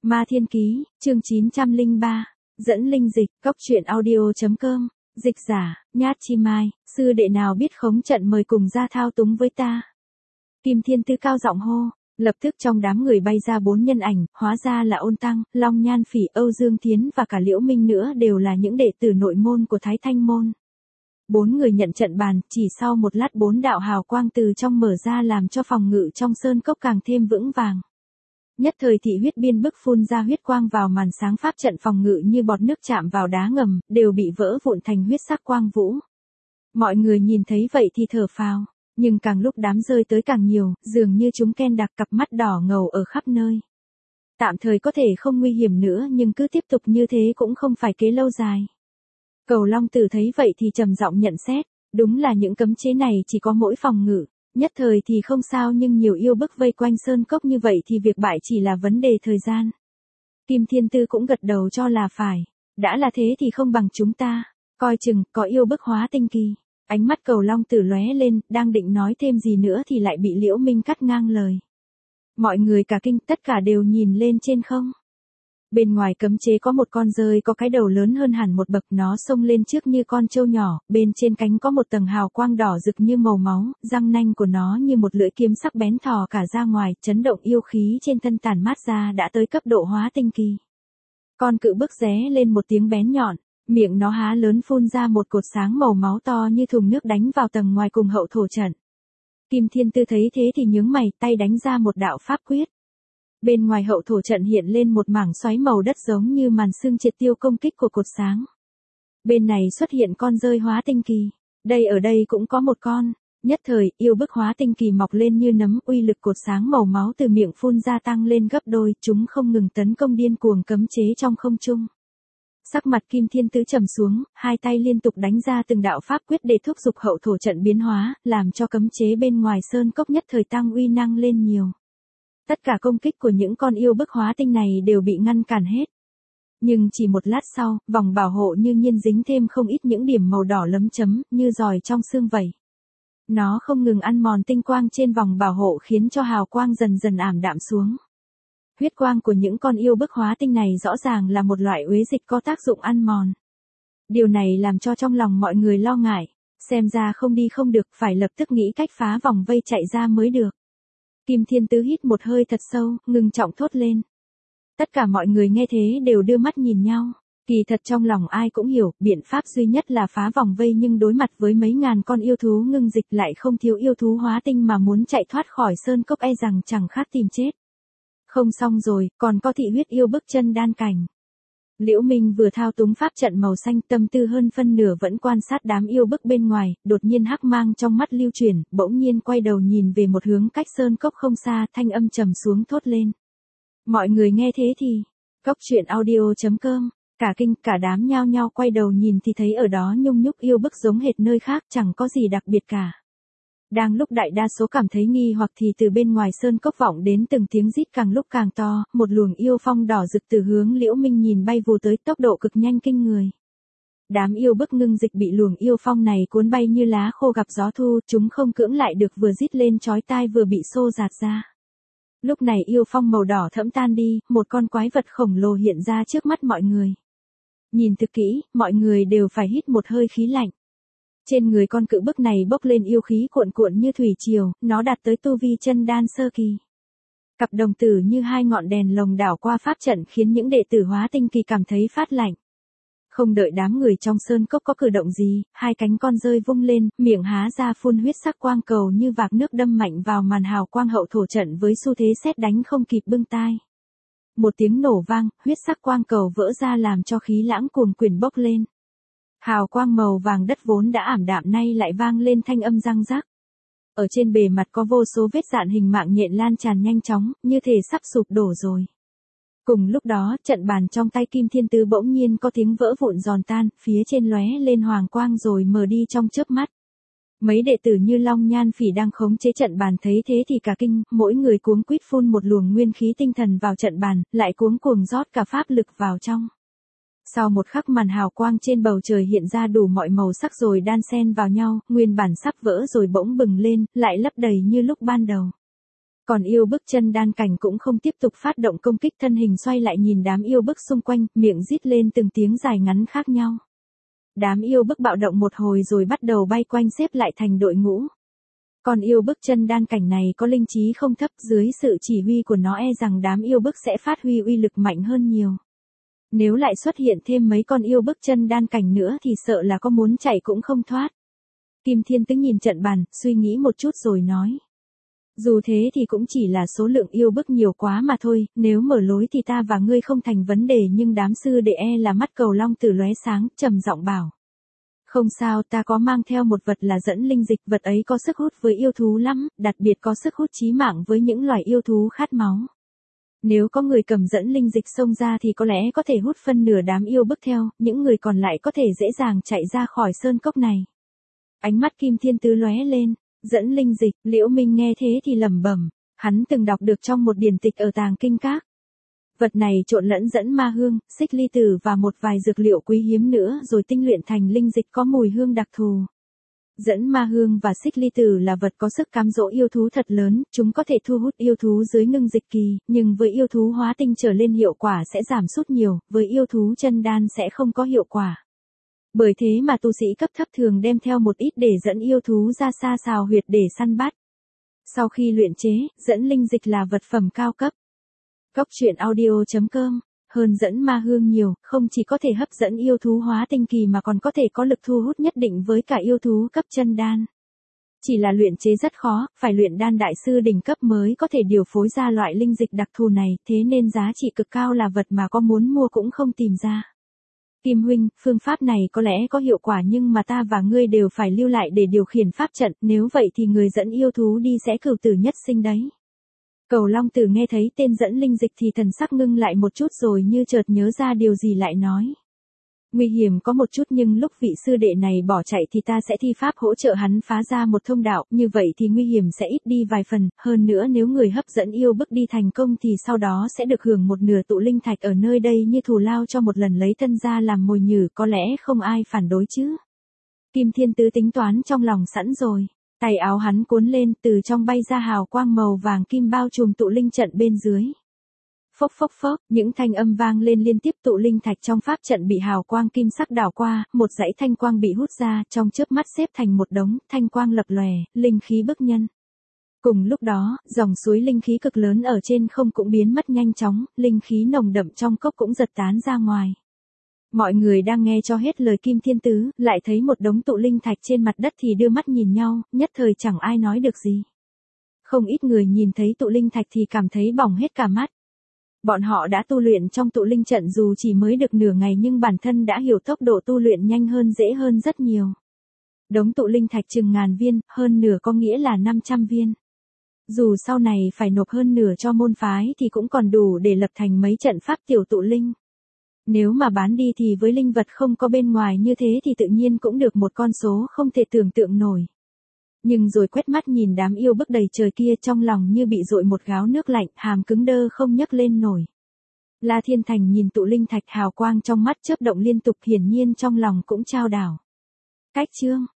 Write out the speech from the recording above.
Ma Thiên Ký, chương 903, dẫn linh dịch, cóc truyện audio.com, dịch giả, Nhát Chi Mai, sư đệ nào biết khống trận mời cùng ra thao túng với ta. Kim Thiên Tư cao giọng hô, lập tức trong đám người bay ra 4 nhân ảnh, hóa ra là Ôn Tăng, Long Nhan Phỉ, Âu Dương Thiến và cả Liễu Minh nữa đều là những đệ tử nội môn của Thái Thanh Môn. 4 người nhận trận bàn, chỉ sau một lát 4 đạo hào quang từ trong mở ra làm cho phòng ngự trong sơn cốc càng thêm vững vàng. Nhất thời thị huyết biên bức phun ra huyết quang vào màn sáng pháp trận phòng ngự như bọt nước chạm vào đá ngầm, đều bị vỡ vụn thành huyết sắc quang vũ. Mọi người nhìn thấy vậy thì thở phào, nhưng càng lúc đám rơi tới càng nhiều, dường như chúng ken đặc cặp mắt đỏ ngầu ở khắp nơi. Tạm thời có thể không nguy hiểm nữa nhưng cứ tiếp tục như thế cũng không phải kế lâu dài. Cầu Long Tử thấy vậy thì trầm giọng nhận xét, đúng là những cấm chế này chỉ có mỗi phòng ngự. Nhất thời thì không sao nhưng nhiều yêu bức vây quanh sơn cốc như vậy thì việc bại chỉ là vấn đề thời gian. Kim Thiên Tư cũng gật đầu cho là phải. Đã là thế thì không bằng chúng ta. Coi chừng, có yêu bức hóa tinh kỳ. Ánh mắt Cầu Long Tử lóe lên, đang định nói thêm gì nữa thì lại bị Liễu Minh cắt ngang lời. Mọi người cả kinh tất cả đều nhìn lên trên không. Bên ngoài cấm chế có một con dơi có cái đầu lớn hơn hẳn một bậc, nó xông lên trước như con trâu nhỏ, bên trên cánh có một tầng hào quang đỏ rực như màu máu, răng nanh của nó như một lưỡi kiếm sắc bén thò cả ra ngoài, chấn động yêu khí trên thân tản mát ra đã tới cấp độ hóa tinh kỳ. Con cự bước ré lên một tiếng bén nhọn, miệng nó há lớn phun ra một cột sáng màu máu to như thùng nước đánh vào tầng ngoài cùng hậu thổ trận. Kim Thiên Tư thấy thế thì nhướng mày, tay đánh ra một đạo pháp quyết. Bên ngoài hậu thổ trận hiện lên một mảng xoáy màu đất giống như màn sương triệt tiêu công kích của cột sáng. Bên này xuất hiện con dơi hóa tinh kỳ. Ở đây cũng có một con. Nhất thời, yêu bức hóa tinh kỳ mọc lên như nấm, uy lực cột sáng màu máu từ miệng phun ra tăng lên gấp đôi, chúng không ngừng tấn công điên cuồng cấm chế trong không trung. Sắc mặt Kim Thiên Tứ trầm xuống, hai tay liên tục đánh ra từng đạo pháp quyết để thúc giục hậu thổ trận biến hóa, làm cho cấm chế bên ngoài sơn cốc nhất thời tăng uy năng lên nhiều. Tất cả công kích của những con yêu bức hóa tinh này đều bị ngăn cản hết. Nhưng chỉ một lát sau, vòng bảo hộ như nhiên dính thêm không ít những điểm màu đỏ lấm chấm, như giòi trong xương vậy. Nó không ngừng ăn mòn tinh quang trên vòng bảo hộ khiến cho hào quang dần dần ảm đạm xuống. Huyết quang của những con yêu bức hóa tinh này rõ ràng là một loại uế dịch có tác dụng ăn mòn. Điều này làm cho trong lòng mọi người lo ngại, xem ra không đi không được, phải lập tức nghĩ cách phá vòng vây chạy ra mới được. Kim Thiên Tứ hít một hơi thật sâu, ngưng trọng thốt lên. Tất cả mọi người nghe thế đều đưa mắt nhìn nhau. Kỳ thật trong lòng ai cũng hiểu, biện pháp duy nhất là phá vòng vây, nhưng đối mặt với mấy ngàn con yêu thú ngưng dịch lại không thiếu yêu thú hóa tinh mà muốn chạy thoát khỏi sơn cốc e rằng chẳng khác tìm chết. Không xong rồi, còn có thị huyết yêu bức chân đan cảnh. Liễu Minh vừa thao túng pháp trận màu xanh, tâm tư hơn phân nửa vẫn quan sát đám yêu bức bên ngoài, đột nhiên hắc mang trong mắt lưu chuyển, bỗng nhiên quay đầu nhìn về một hướng cách sơn cốc không xa, thanh âm trầm xuống thốt lên. Mọi người nghe thế thì, cóc truyện audio.com, cả kinh, cả đám nhao nhao quay đầu nhìn thì thấy ở đó nhung nhúc yêu bức giống hệt nơi khác, chẳng có gì đặc biệt cả. Đang lúc đại đa số cảm thấy nghi hoặc thì từ bên ngoài sơn cốc vọng đến từng tiếng rít càng lúc càng to, một luồng yêu phong đỏ rực từ hướng Liễu Minh nhìn bay vù tới, tốc độ cực nhanh kinh người. Đám yêu bức ngưng dịch bị luồng yêu phong này cuốn bay như lá khô gặp gió thu, chúng không cưỡng lại được, vừa rít lên chói tai vừa bị xô dạt ra. Lúc này yêu phong màu đỏ thẫm tan đi, một con quái vật khổng lồ hiện ra trước mắt mọi người. Nhìn thực kỹ, mọi người đều phải hít một hơi khí lạnh. Trên người con cự bức này bốc lên yêu khí cuộn cuộn như thủy triều, nó đạt tới tu vi chân đan sơ kỳ. Cặp đồng tử như hai ngọn đèn lồng đảo qua pháp trận khiến những đệ tử hóa tinh kỳ cảm thấy phát lạnh. Không đợi đám người trong sơn cốc có cử động gì, hai cánh con dơi vung lên, miệng há ra phun huyết sắc quang cầu như vạc nước đâm mạnh vào màn hào quang hậu thổ trận với xu thế sét đánh không kịp bưng tai. Một tiếng nổ vang, huyết sắc quang cầu vỡ ra làm cho khí lãng cuồng quyển bốc lên. Hào quang màu vàng đất vốn đã ảm đạm nay lại vang lên thanh âm răng rắc. Ở trên bề mặt có vô số vết dạn hình mạng nhện lan tràn nhanh chóng, như thể sắp sụp đổ rồi. Cùng lúc đó, trận bàn trong tay Kim Thiên Tứ bỗng nhiên có tiếng vỡ vụn giòn tan, phía trên lóe lên hoàng quang rồi mờ đi trong chớp mắt. Mấy đệ tử như Long Nhan Phỉ đang khống chế trận bàn thấy thế thì cả kinh, mỗi người cuống quýt phun một luồng nguyên khí tinh thần vào trận bàn, lại cuống cuồng rót cả pháp lực vào trong. Sau một khắc màn hào quang trên bầu trời hiện ra đủ mọi màu sắc rồi đan xen vào nhau, nguyên bản sắp vỡ rồi bỗng bừng lên, lại lấp đầy như lúc ban đầu. Còn yêu bức chân đan cảnh cũng không tiếp tục phát động công kích, thân hình xoay lại nhìn đám yêu bức xung quanh, miệng rít lên từng tiếng dài ngắn khác nhau. Đám yêu bức bạo động một hồi rồi bắt đầu bay quanh xếp lại thành đội ngũ. Còn yêu bức chân đan cảnh này có linh trí không thấp, dưới sự chỉ huy của nó e rằng đám yêu bức sẽ phát huy uy lực mạnh hơn nhiều. Nếu lại xuất hiện thêm mấy con yêu bức chân đan cảnh nữa thì sợ là có muốn chạy cũng không thoát. Kim Thiên Tứ nhìn trận bàn, suy nghĩ một chút rồi nói. Dù thế thì cũng chỉ là số lượng yêu bức nhiều quá mà thôi, nếu mở lối thì ta và ngươi không thành vấn đề, nhưng đám sư đệ e là mắt cầu long tử lóe sáng, trầm giọng bảo. Không sao, ta có mang theo một vật là dẫn linh dịch, vật ấy có sức hút với yêu thú lắm, đặc biệt có sức hút chí mạng với những loài yêu thú khát máu. Nếu có người cầm dẫn linh dịch xông ra thì có lẽ có thể hút phân nửa đám yêu bức theo, những người còn lại có thể dễ dàng chạy ra khỏi sơn cốc này. Ánh mắt Kim Thiên Tứ lóe lên, dẫn linh dịch, Liễu Minh nghe thế thì lẩm bẩm, hắn từng đọc được trong một điển tịch ở Tàng Kinh Các. Vật này trộn lẫn dẫn ma hương, xích ly tử và một vài dược liệu quý hiếm nữa rồi tinh luyện thành linh dịch có mùi hương đặc thù. Dẫn ma hương và xích ly tử là vật có sức cám dỗ yêu thú thật lớn, chúng có thể thu hút yêu thú dưới ngưng dịch kỳ, nhưng với yêu thú hóa tinh trở lên hiệu quả sẽ giảm sút nhiều, với yêu thú chân đan sẽ không có hiệu quả. Bởi thế mà tu sĩ cấp thấp thường đem theo một ít để dẫn yêu thú ra xa xào huyệt để săn bắt. Sau khi luyện chế, dẫn linh dịch là vật phẩm cao cấp. Cốc truyện audio.com, hơn dẫn ma hương nhiều, không chỉ có thể hấp dẫn yêu thú hóa tinh kỳ mà còn có thể có lực thu hút nhất định với cả yêu thú cấp chân đan. Chỉ là luyện chế rất khó, phải luyện đan đại sư đỉnh cấp mới có thể điều phối ra loại linh dịch đặc thù này, thế nên giá trị cực cao là vật mà có muốn mua cũng không tìm ra. Kim huynh, phương pháp này có lẽ có hiệu quả nhưng mà ta và ngươi đều phải lưu lại để điều khiển pháp trận, nếu vậy thì người dẫn yêu thú đi sẽ cửu tử nhất sinh đấy. Cầu Long Tử nghe thấy tên dẫn linh dịch thì thần sắc ngưng lại một chút rồi như chợt nhớ ra điều gì lại nói. Nguy hiểm có một chút nhưng lúc vị sư đệ này bỏ chạy thì ta sẽ thi pháp hỗ trợ hắn phá ra một thông đạo, như vậy thì nguy hiểm sẽ ít đi vài phần, hơn nữa nếu người hấp dẫn yêu bức đi thành công thì sau đó sẽ được hưởng một nửa tụ linh thạch ở nơi đây như thù lao cho một lần lấy thân ra làm mồi nhử, có lẽ không ai phản đối chứ. Kim Thiên Tứ tính toán trong lòng sẵn rồi. Tay áo hắn cuốn lên, từ trong bay ra hào quang màu vàng kim bao trùm tụ linh trận bên dưới. Phốc phốc phốc, những thanh âm vang lên liên tiếp, tụ linh thạch trong pháp trận bị hào quang kim sắc đảo qua, một dãy thanh quang bị hút ra, trong chớp mắt xếp thành một đống, thanh quang lập lòe, linh khí bức nhân. Cùng lúc đó, dòng suối linh khí cực lớn ở trên không cũng biến mất nhanh chóng, linh khí nồng đậm trong cốc cũng giật tán ra ngoài. Mọi người đang nghe cho hết lời Kim Thiên Tứ, lại thấy một đống tụ linh thạch trên mặt đất thì đưa mắt nhìn nhau, nhất thời chẳng ai nói được gì. Không ít người nhìn thấy tụ linh thạch thì cảm thấy bỏng hết cả mắt. Bọn họ đã tu luyện trong tụ linh trận dù chỉ mới được nửa ngày nhưng bản thân đã hiểu tốc độ tu luyện nhanh hơn, dễ hơn rất nhiều. Đống tụ linh thạch chừng 1000 viên, hơn nửa có nghĩa là 500 viên. Dù sau này phải nộp hơn nửa cho môn phái thì cũng còn đủ để lập thành mấy trận pháp tiểu tụ linh. Nếu mà bán đi thì với linh vật không có bên ngoài như thế thì tự nhiên cũng được một con số không thể tưởng tượng nổi. Nhưng rồi quét mắt nhìn đám yêu bức đầy trời kia, trong lòng như bị dội một gáo nước lạnh, hàm cứng đơ không nhấc lên nổi. La Thiên Thành nhìn tụ linh thạch, hào quang trong mắt chớp động liên tục, hiển nhiên trong lòng cũng chao đảo. Cách chương